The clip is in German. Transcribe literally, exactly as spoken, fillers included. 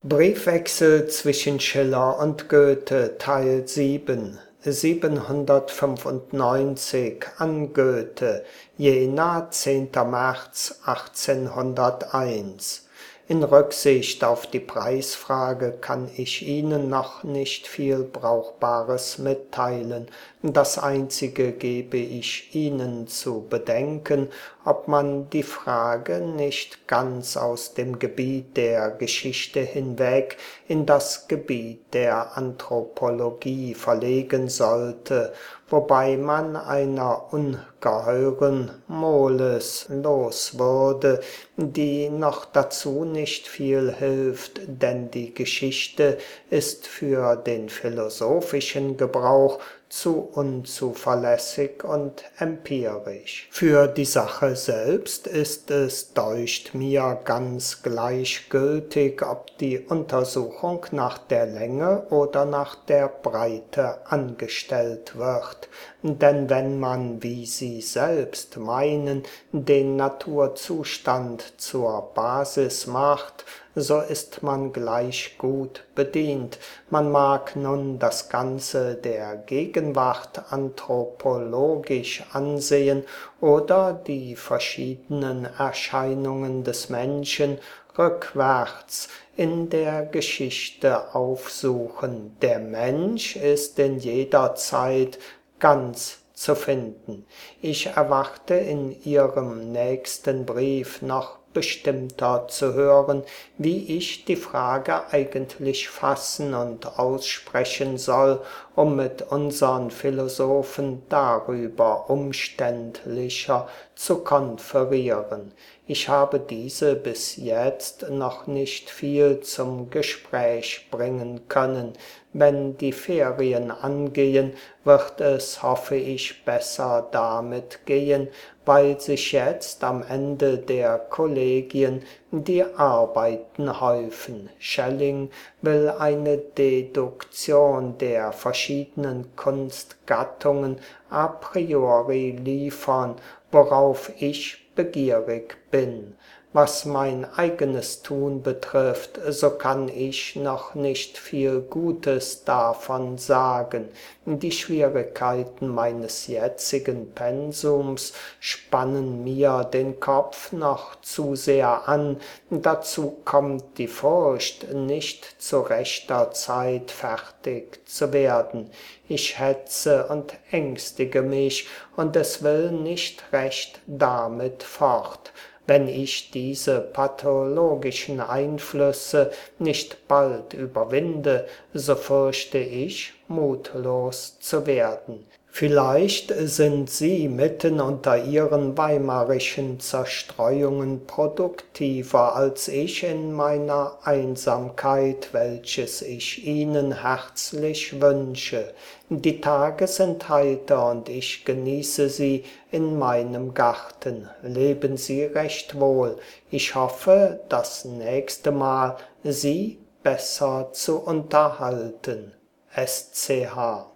Briefwechsel zwischen Schiller und Goethe Teil sieben siebenhundertfünfundneunzig an Goethe, Jena, zehnter März achtzehnhunderteins. In Rücksicht auf die Preisfrage kann ich Ihnen noch nicht viel Brauchbares mitteilen. Das Einzige gebe ich Ihnen zu bedenken, ob man die Frage nicht ganz aus dem Gebiet der Geschichte hinweg in das Gebiet der Anthropologie verlegen sollte, wobei man einer ungeheuren Moles los würde, die noch dazu nicht viel hilft, denn die Geschichte ist für den philosophischen Gebrauch zu unzuverlässig und empirisch. Für die Sache selbst ist es, deucht mir, ganz gleichgültig, ob die Untersuchung nach der Länge oder nach der Breite angestellt wird. Denn wenn man, wie Sie selbst meinen, den Naturzustand zur Basis macht, so ist man gleich gut bedient. Man mag nun das Ganze der Gegenwart anthropologisch ansehen oder die verschiedenen Erscheinungen des Menschen rückwärts in der Geschichte aufsuchen. Der Mensch ist in jeder Zeit ganz zu finden. Ich erwarte in Ihrem nächsten Brief noch bestimmter zu hören, wie ich die Frage eigentlich fassen und aussprechen soll, um mit unseren Philosophen darüber umständlicher zu konferieren. Ich habe diese bis jetzt noch nicht viel zum Gespräch bringen können. Wenn die Ferien angehen, wird es, hoffe ich, besser damit gehen, weil sich jetzt am Ende der Kollegien die Arbeiten häufen. Schelling will eine Deduktion der verschiedenen Kunstgattungen a priori liefern, worauf ich begierig bin. Was mein eigenes Tun betrifft, so kann ich noch nicht viel Gutes davon sagen. Die Schwierigkeiten meines jetzigen Pensums spannen mir den Kopf noch zu sehr an. Dazu kommt die Furcht, nicht zu rechter Zeit fertig zu werden. Ich hetze und ängstige mich, und es will nicht recht damit fort. Wenn ich diese pathologischen Einflüsse nicht bald überwinde, so fürchte ich, mutlos zu werden. Vielleicht sind Sie mitten unter Ihren weimarischen Zerstreuungen produktiver als ich in meiner Einsamkeit, welches ich Ihnen herzlich wünsche. Die Tage sind heiter und ich genieße sie in meinem Garten. Leben Sie recht wohl. Ich hoffe, das nächste Mal Sie besser zu unterhalten. S C H